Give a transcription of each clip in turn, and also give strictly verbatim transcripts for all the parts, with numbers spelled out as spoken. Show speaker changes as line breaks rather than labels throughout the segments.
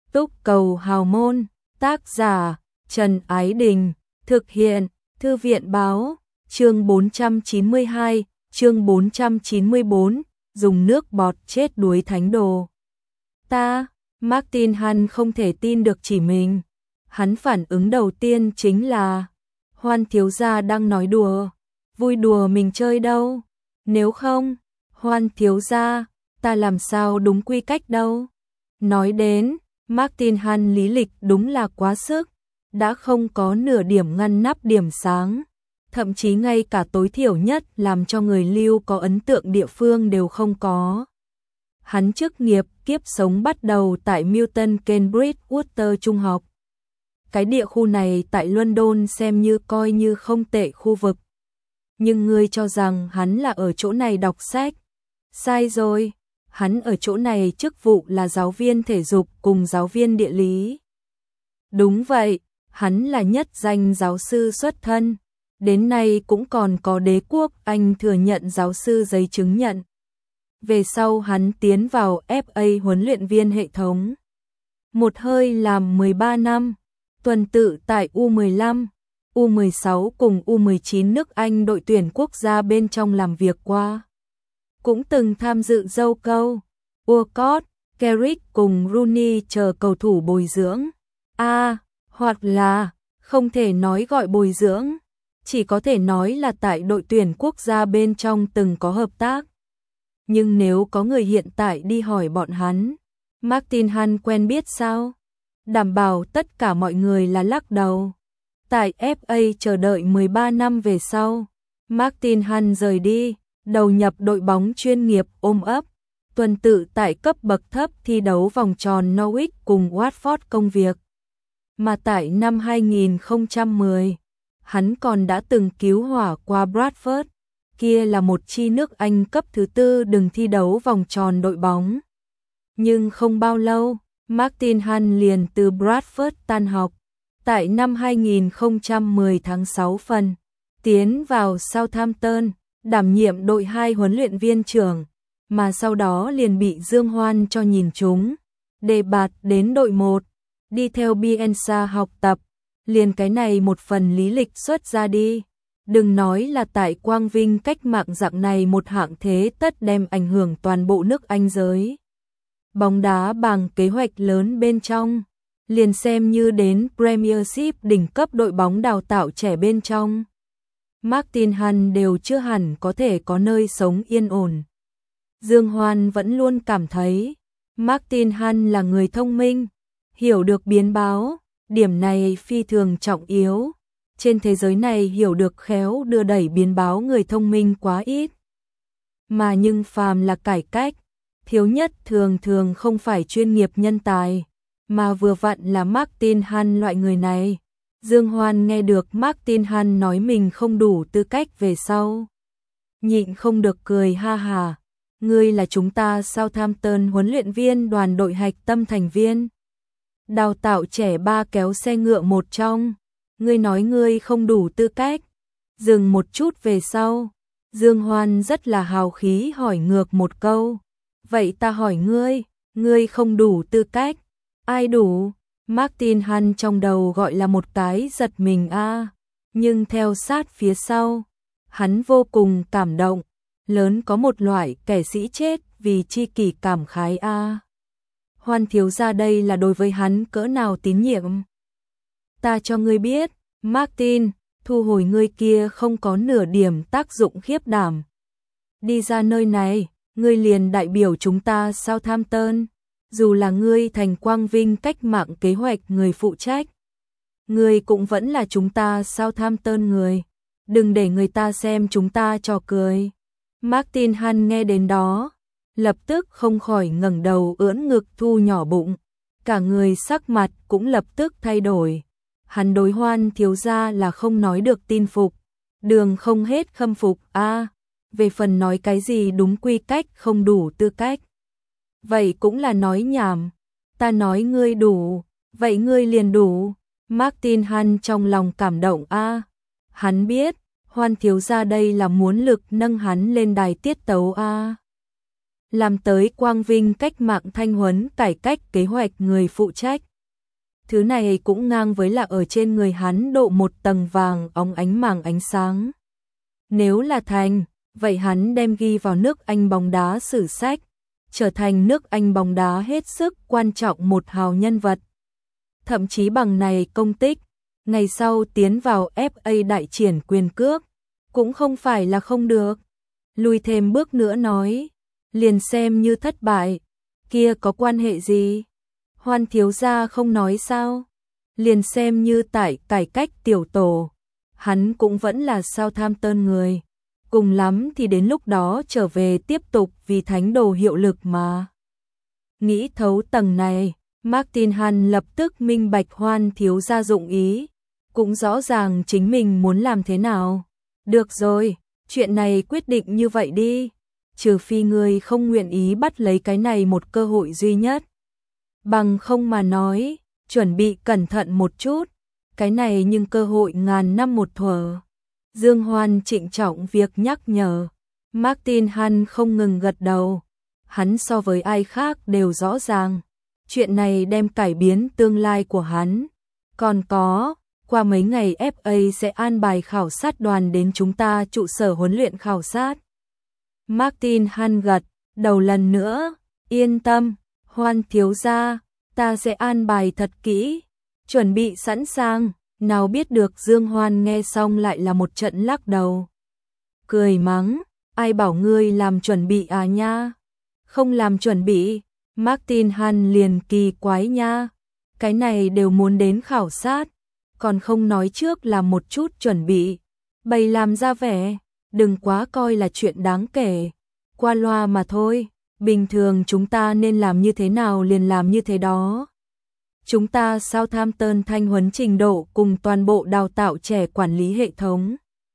Túc Cầu Hào Môn, tác giả Trần Ái Đình, thực hiện Thư viện Báo, chương bốn trăm chín mươi hai, chương bốn trăm chín mươi bốn, dùng nước bọt chết đuối thánh đồ. Ta, Martin Hân không thể tin được chỉ mình. Hắn phản ứng đầu tiên chính là Hoan thiếu gia đang nói đùa, vui đùa mình chơi đâu. Nếu không, Hoan thiếu gia, ta làm sao đúng quy cách đâu. Nói đến, Martin Hân lý lịch đúng là quá sức, đã không có nửa điểm ngăn nắp điểm sáng, thậm chí ngay cả tối thiểu nhất làm cho người lưu có ấn tượng địa phương đều không có. Hắn chức nghiệp kiếp sống bắt đầu tại Milton Cambridge Worcester trung học. Cái địa khu này tại London xem như coi như không tệ khu vực. Nhưng ngươi cho rằng hắn là ở chỗ này đọc sách. Sai rồi, hắn ở chỗ này chức vụ là giáo viên thể dục cùng giáo viên địa lý. Đúng vậy, hắn là nhất danh giáo sư xuất thân. Đến nay cũng còn có đế quốc Anh thừa nhận giáo sư giấy chứng nhận. Về sau hắn tiến vào ép a huấn luyện viên hệ thống. Một hơi làm mười ba năm, tuần tự tại U mười lăm, U mười sáu cùng U mười chín nước Anh đội tuyển quốc gia bên trong làm việc qua. Cũng từng tham dự dâu câu, Walcott, Carrick cùng Rooney chờ cầu thủ bồi dưỡng. A, à, hoặc là, không thể nói gọi bồi dưỡng, chỉ có thể nói là tại đội tuyển quốc gia bên trong từng có hợp tác. Nhưng nếu có người hiện tại đi hỏi bọn hắn, Martin Hân quen biết sao? Đảm bảo tất cả mọi người là lắc đầu. Tại ép a chờ đợi mười ba năm về sau, Martin Hân rời đi, đầu nhập đội bóng chuyên nghiệp ôm ấp, tuần tự tại cấp bậc thấp thi đấu vòng tròn Norwich cùng Watford công việc. Mà tại năm hai nghìn không trăm mười, hắn còn đã từng cứu hỏa qua Bradford, kia là một chi nước Anh cấp thứ tư đừng thi đấu vòng tròn đội bóng. Nhưng không bao lâu, Martin Hân liền từ Bradford tan học. Tại năm hai nghìn không trăm mười tháng sáu phần, tiến vào Southampton, đảm nhiệm đội hai huấn luyện viên trưởng, mà sau đó liền bị Dương Hoan cho nhìn trúng, đề bạt đến đội một, đi theo Bielsa học tập, liền cái này một phần lý lịch xuất ra đi. Đừng nói là tại quang vinh cách mạng dạng này một hạng thế tất đem ảnh hưởng toàn bộ nước Anh giới. Bóng đá bằng kế hoạch lớn bên trong, liền xem như đến Premiership đỉnh cấp đội bóng đào tạo trẻ bên trong. Martin Hân đều chưa hẳn có thể có nơi sống yên ổn. Dương Hoan vẫn luôn cảm thấy Martin Hân là người thông minh, hiểu được biến báo, điểm này phi thường trọng yếu. Trên thế giới này hiểu được khéo đưa đẩy biến báo người thông minh quá ít. Mà nhưng phàm là cải cách, thiếu nhất thường thường không phải chuyên nghiệp nhân tài, mà vừa vặn là Martin Hân loại người này. Dương Hoan nghe được Martin Hân nói mình không đủ tư cách về sau, nhịn không được cười ha hà. Ngươi là chúng ta Southampton huấn luyện viên đoàn đội hạch tâm thành viên, đào tạo trẻ ba kéo xe ngựa một trong. Ngươi nói ngươi không đủ tư cách. Dừng một chút về sau, Dương Hoan rất là hào khí hỏi ngược một câu. Vậy ta hỏi ngươi, ngươi không đủ tư cách, ai đủ? Martin Hân trong đầu gọi là một cái giật mình a, à. Nhưng theo sát phía sau, hắn vô cùng cảm động, lớn có một loại kẻ sĩ chết vì chi kỷ cảm khái a. À. Hoan thiếu gia đây là đối với hắn cỡ nào tín nhiệm. Ta cho ngươi biết, Martin, thu hồi ngươi kia không có nửa điểm tác dụng khiếp đảm. Đi ra nơi này, ngươi liền đại biểu chúng ta Southampton, dù là ngươi thành quang vinh cách mạng kế hoạch người phụ trách. Ngươi cũng vẫn là chúng ta Southampton người, đừng để người ta xem chúng ta trò cười. Martin Hân nghe đến đó, lập tức không khỏi ngẩng đầu ưỡn ngực thu nhỏ bụng, cả người sắc mặt cũng lập tức thay đổi. Hắn đối Hoan thiếu gia là không nói được tin phục, đường không hết khâm phục a. À, về phần nói cái gì đúng quy cách không đủ tư cách, vậy cũng là nói nhảm. Ta nói ngươi đủ, vậy ngươi liền đủ. Martin Hân trong lòng cảm động a. À, hắn biết Hoan thiếu gia đây là muốn lực nâng hắn lên đài tiết tấu a. À. làm tới quang vinh cách mạng thanh huấn cải cách kế hoạch người phụ trách. Thứ này cũng ngang với là ở trên người hắn độ một tầng vàng óng ánh màng ánh sáng. Nếu là thành, vậy hắn đem ghi vào nước Anh bóng đá sử sách, trở thành nước Anh bóng đá hết sức quan trọng một hào nhân vật. Thậm chí bằng này công tích, ngày sau tiến vào ép a đại triển quyền cước, cũng không phải là không được. Lùi thêm bước nữa nói, liền xem như thất bại, kia có quan hệ gì? Hoan thiếu gia không nói sao? Liền xem như tại cải cách tiểu tổ, hắn cũng vẫn là Southampton người. Cùng lắm thì đến lúc đó trở về tiếp tục vì thánh đồ hiệu lực mà. Nghĩ thấu tầng này, Martin Hàn lập tức minh bạch Hoan thiếu gia dụng ý, cũng rõ ràng chính mình muốn làm thế nào. Được rồi, chuyện này quyết định như vậy đi, trừ phi người không nguyện ý bắt lấy cái này một cơ hội duy nhất. Bằng không mà nói, chuẩn bị cẩn thận một chút, cái này nhưng cơ hội ngàn năm một thuở. Dương Hoan trịnh trọng việc nhắc nhở, Martin Hàn không ngừng gật đầu, hắn so với ai khác đều rõ ràng, chuyện này đem cải biến tương lai của hắn. Còn có, qua mấy ngày ép a sẽ an bài khảo sát đoàn đến chúng ta trụ sở huấn luyện khảo sát. Martin Hàn gật đầu lần nữa, yên tâm, Hoan thiếu gia, ta sẽ an bài thật kỹ, chuẩn bị sẵn sàng. Nào biết được Dương Hoan nghe xong lại là một trận lắc đầu. Cười mắng, ai bảo ngươi làm chuẩn bị à nha? Không làm chuẩn bị, Martin Hàn liền kỳ quái nha. Cái này đều muốn đến khảo sát, còn không nói trước làm một chút chuẩn bị. Bày làm ra vẻ, đừng quá coi là chuyện đáng kể. Qua loa mà thôi, bình thường chúng ta nên làm như thế nào liền làm như thế đó. Chúng ta Southampton thanh huấn trình độ cùng toàn bộ đào tạo trẻ quản lý hệ thống.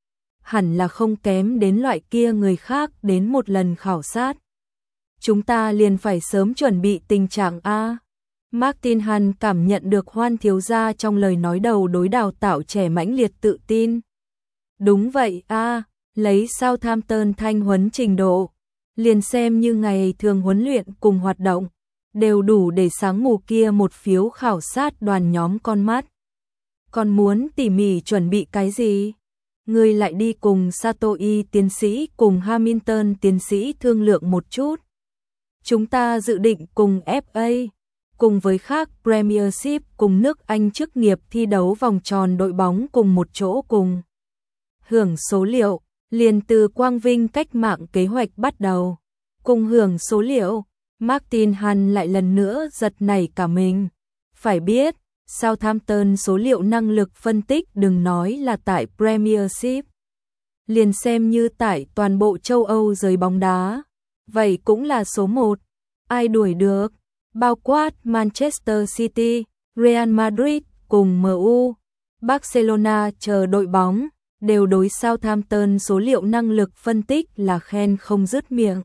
Hẳn là không kém đến loại kia người khác đến một lần khảo sát. Chúng ta liền phải sớm chuẩn bị tình trạng A. Martin Hàn cảm nhận được Hoan thiếu gia trong lời nói đầu đối đào tạo trẻ mãnh liệt tự tin. Đúng vậy A, lấy Southampton thanh huấn trình độ, liền xem như ngày thường huấn luyện cùng hoạt động, đều đủ để sáng mù kia một phiếu khảo sát đoàn nhóm con mắt. Còn muốn tỉ mỉ chuẩn bị cái gì? Ngươi lại đi cùng Satoi tiến sĩ cùng Hamilton tiến sĩ thương lượng một chút. Chúng ta dự định cùng ép a, cùng với khác Premiership cùng nước Anh chức nghiệp thi đấu vòng tròn đội bóng cùng một chỗ cùng. Hưởng số liệu, liền từ quang vinh cách mạng kế hoạch bắt đầu. Cùng hưởng số liệu. Martin Hàn lại lần nữa giật nảy cả mình. Phải biết, Southampton số liệu năng lực phân tích đừng nói là tại Premiership. Liền xem như tại toàn bộ châu Âu giới bóng đá. Vậy cũng là số một. Ai đuổi được? Bao quát Manchester City, Real Madrid cùng em u, Barcelona chờ đội bóng, đều đối Southampton số liệu năng lực phân tích là khen không dứt miệng.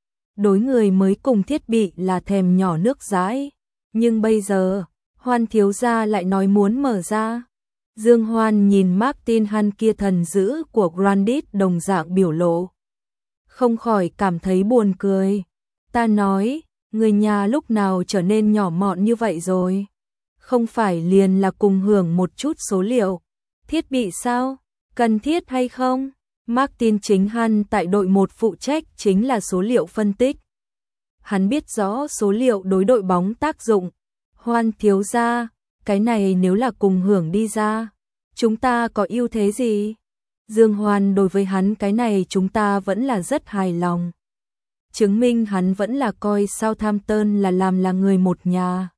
Đối người mới cùng thiết bị là thèm nhỏ nước dãi. Nhưng bây giờ, Hoan thiếu gia lại nói muốn mở ra. Dương Hoan nhìn Martin Hàn kia thần dữ của Grandit đồng dạng biểu lộ. Không khỏi cảm thấy buồn cười. Ta nói, người nhà lúc nào trở nên nhỏ mọn như vậy rồi? Không phải liền là cùng hưởng một chút số liệu. Thiết bị sao? Cần thiết hay không? Martin chính Hàn tại đội một phụ trách chính là số liệu phân tích. Hắn biết rõ số liệu đối đội bóng tác dụng. Hoan thiếu gia, cái này nếu là cùng hưởng đi ra, chúng ta có ưu thế gì? Dương Hoan đối với hắn cái này chúng ta vẫn là rất hài lòng. Chứng minh hắn vẫn là coi Southampton là làm là người một nhà.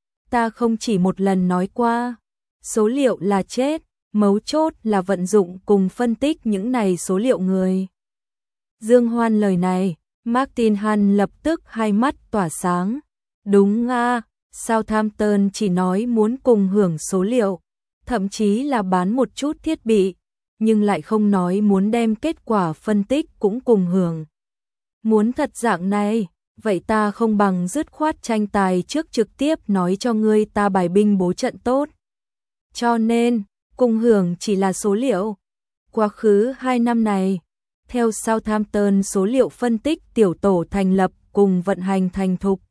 Ta không chỉ một lần nói qua, số liệu là chết, mấu chốt là vận dụng cùng phân tích những này số liệu người. Dương Hoan lời này, Martin Hàn lập tức hai mắt tỏa sáng. Đúng nga, Southampton chỉ nói muốn cùng hưởng số liệu, thậm chí là bán một chút thiết bị, nhưng lại không nói muốn đem kết quả phân tích cũng cùng hưởng. Muốn thật dạng này, vậy ta không bằng dứt khoát tranh tài trước trực tiếp nói cho ngươi ta bài binh bố trận tốt. Cho nên, cùng hưởng chỉ là số liệu. Quá khứ hai năm này, theo Southampton số liệu phân tích tiểu tổ thành lập cùng vận hành thành thục.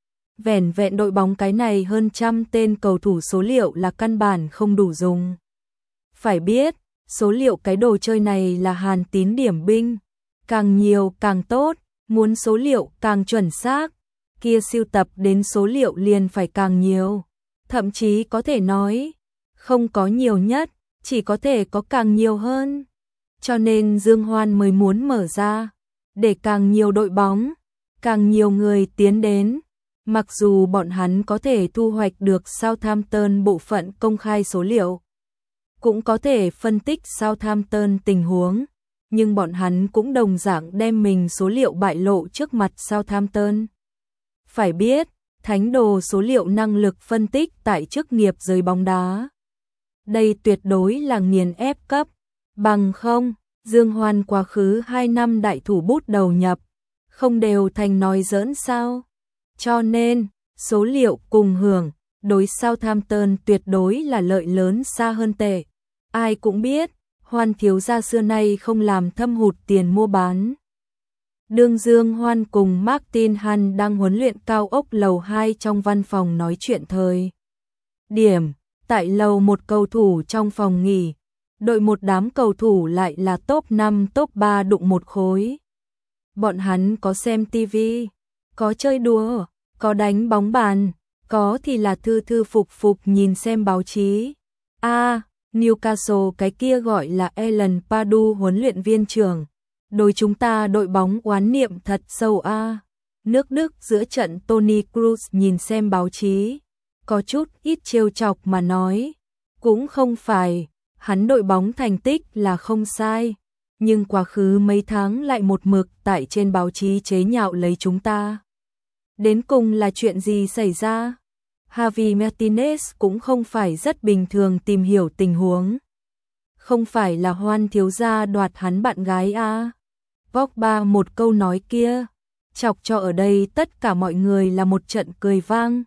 Vẻn vẹn đội bóng cái này hơn trăm tên cầu thủ số liệu là căn bản không đủ dùng. Phải biết, số liệu cái đồ chơi này là Hàn Tín điểm binh, càng nhiều càng tốt, muốn số liệu càng chuẩn xác, kia sưu tập đến số liệu liền phải càng nhiều. Thậm chí có thể nói, không có nhiều nhất, chỉ có thể có càng nhiều hơn. Cho nên Dương Hoan mới muốn mở ra, để càng nhiều đội bóng, càng nhiều người tiến đến. Mặc dù bọn hắn có thể thu hoạch được Southampton bộ phận công khai số liệu, cũng có thể phân tích Southampton tình huống, nhưng bọn hắn cũng đồng dạng đem mình số liệu bại lộ trước mặt Southampton. Phải biết, thánh đồ số liệu năng lực phân tích tại chức nghiệp giới bóng đá. Đây tuyệt đối là nghiền ép cấp, bằng không, Dương Hoan quá khứ hai năm đại thủ bút đầu nhập, không đều thành nói giỡn sao? Cho nên, số liệu cùng hưởng, đối Southampton tuyệt đối là lợi lớn xa hơn tệ. Ai cũng biết, Hoan thiếu gia xưa nay không làm thâm hụt tiền mua bán. Đương Dương Hoan cùng Martin Hân đang huấn luyện cao ốc lầu hai trong văn phòng nói chuyện thời điểm, tại lầu một cầu thủ trong phòng nghỉ, đội một đám cầu thủ lại là top năm top ba đụng một khối. Bọn hắn có xem tivi, có chơi đùa, có đánh bóng bàn, có thì là thư thư phục phục nhìn xem báo chí. A, à, Newcastle cái kia gọi là Alan Pardew huấn luyện viên trưởng. Đối chúng ta đội bóng oán niệm thật sâu a. À. Nước Đức giữa trận Toni Kroos nhìn xem báo chí, có chút ít trêu chọc mà nói, cũng không phải, hắn đội bóng thành tích là không sai, nhưng quá khứ mấy tháng lại một mực tại trên báo chí chế nhạo lấy chúng ta. Đến cùng là chuyện gì xảy ra? Javi Martinez cũng không phải rất bình thường tìm hiểu tình huống. Không phải là Hoan thiếu gia đoạt hắn bạn gái à? Pogba một câu nói kia, chọc cho ở đây tất cả mọi người là một trận cười vang.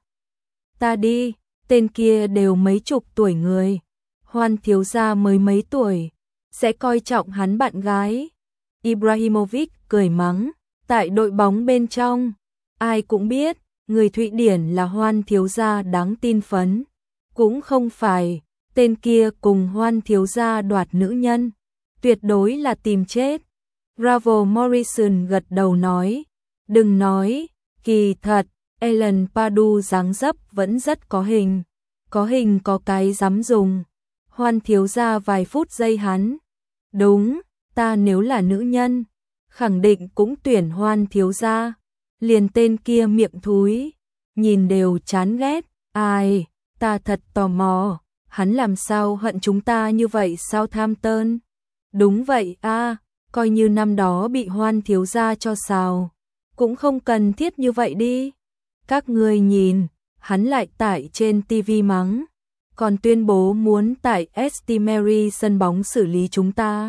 Ta đi, tên kia đều mấy chục tuổi người, Hoan thiếu gia mới mấy tuổi, sẽ coi trọng hắn bạn gái. Ibrahimovic cười mắng, tại đội bóng bên trong, ai cũng biết, người Thụy Điển là Hoan thiếu gia đáng tin phấn, cũng không phải, tên kia cùng Hoan thiếu gia đoạt nữ nhân, tuyệt đối là tìm chết. Bravo Morrison gật đầu nói, đừng nói, kỳ thật, Alan Pardew dáng dấp vẫn rất có hình, có hình có cái dám dùng. Hoan thiếu gia vài phút giây hắn, đúng, ta nếu là nữ nhân, khẳng định cũng tuyển Hoan thiếu gia. Liền tên kia miệng thúi, nhìn đều chán ghét, ai, ta thật tò mò, hắn làm sao hận chúng ta như vậy Southampton? Đúng vậy a, à, coi như năm đó bị Hoan thiếu gia cho xào, cũng không cần thiết như vậy đi. Các ngươi nhìn, hắn lại tại trên tivi mắng, còn tuyên bố muốn tại St Mary sân bóng xử lý chúng ta.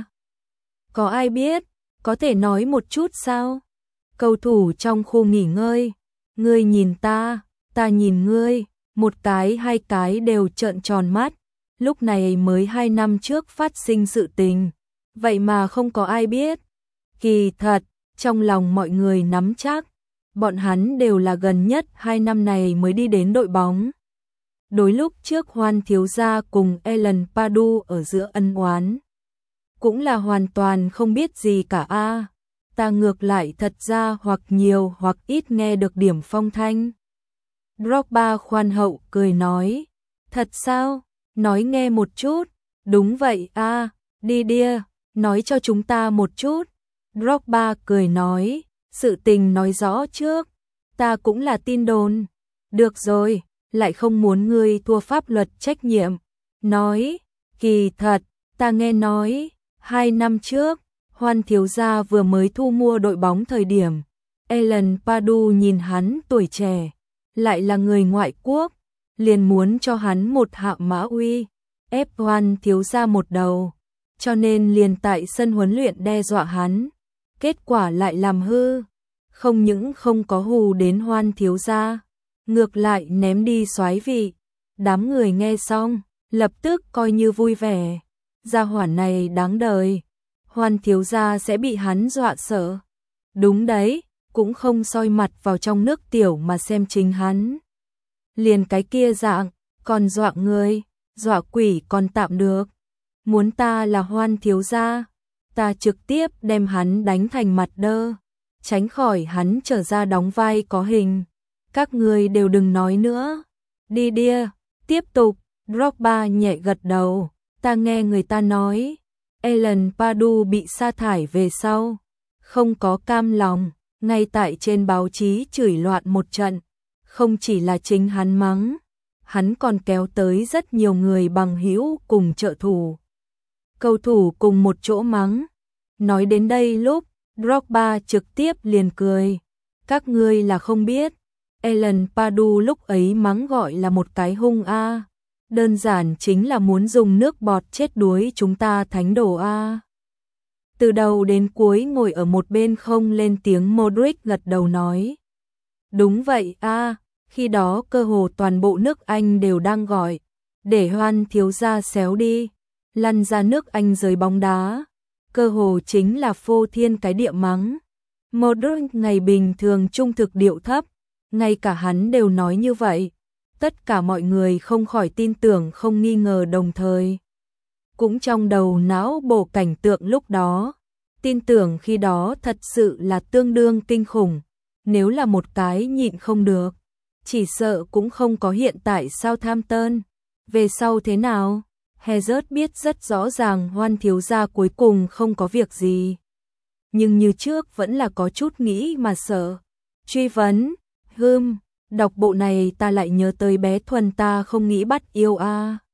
Có ai biết, có thể nói một chút sao? Cầu thủ trong khu nghỉ ngơi, ngươi nhìn ta, ta nhìn ngươi, một cái hai cái đều trợn tròn mắt, lúc này mới hai năm trước phát sinh sự tình, vậy mà không có ai biết. Kỳ thật, trong lòng mọi người nắm chắc, bọn hắn đều là gần nhất hai năm này mới đi đến đội bóng. Đối lúc trước Hoan thiếu gia cùng Alan Pardew ở giữa ân oán, cũng là hoàn toàn không biết gì cả a. À. Ta ngược lại thật ra hoặc nhiều hoặc ít nghe được điểm phong thanh. Drogba khoan hậu cười nói, thật sao, nói nghe một chút, đúng vậy a, à, đi đia, nói cho chúng ta một chút. Drogba cười nói, sự tình nói rõ trước, ta cũng là tin đồn. Được rồi, lại không muốn ngươi thua pháp luật trách nhiệm. Nói, kỳ thật, ta nghe nói, hai năm trước, Hoan thiếu gia vừa mới thu mua đội bóng thời điểm, Alan Pardew nhìn hắn tuổi trẻ, lại là người ngoại quốc, liền muốn cho hắn một hạ mã uy, ép Hoan thiếu gia một đầu, cho nên liền tại sân huấn luyện đe dọa hắn, kết quả lại làm hư, không những không có hù đến Hoan thiếu gia, ngược lại ném đi soái vị. Đám người nghe xong, lập tức coi như vui vẻ, gia hỏa này đáng đời. Hoan thiếu gia sẽ bị hắn dọa sợ. Đúng đấy, cũng không soi mặt vào trong nước tiểu mà xem chính hắn. Liền cái kia dạng, còn dọa người, dọa quỷ còn tạm được. Muốn ta là Hoan thiếu gia, ta trực tiếp đem hắn đánh thành mặt đơ, tránh khỏi hắn trở ra đóng vai có hình. Các ngươi đều đừng nói nữa. Đi đia, tiếp tục. Drogba nhẹ gật đầu. Ta nghe người ta nói, Alan Pardew bị sa thải về sau, không có cam lòng, ngay tại trên báo chí chửi loạn một trận. Không chỉ là chính hắn mắng, hắn còn kéo tới rất nhiều người bằng hữu cùng trợ thủ. Cầu thủ cùng một chỗ mắng. Nói đến đây lúc, Drogba trực tiếp liền cười. Các ngươi là không biết, Alan Pardew lúc ấy mắng gọi là một cái hung a. Đơn giản chính là muốn dùng nước bọt chết đuối chúng ta thánh đồ a. Từ đầu đến cuối ngồi ở một bên không lên tiếng Modric gật đầu nói. Đúng vậy a, khi đó cơ hồ toàn bộ nước Anh đều đang gọi, để Hoan thiếu gia xéo đi, lăn ra nước Anh giới bóng đá. Cơ hồ chính là phô thiên cái địa mắng. Modric ngày bình thường trung thực điệu thấp, ngay cả hắn đều nói như vậy. Tất cả mọi người không khỏi tin tưởng không nghi ngờ đồng thời. Cũng trong đầu não bộ cảnh tượng lúc đó, tin tưởng khi đó thật sự là tương đương kinh khủng. Nếu là một cái nhịn không được, chỉ sợ cũng không có hiện tại Southampton. Về sau thế nào? Hazard biết rất rõ ràng Hoan thiếu gia cuối cùng không có việc gì. Nhưng như trước vẫn là có chút nghĩ mà sợ. Truy vấn, hưm, đọc bộ này ta lại nhớ tới bé Thuần ta không nghĩ bắt yêu a.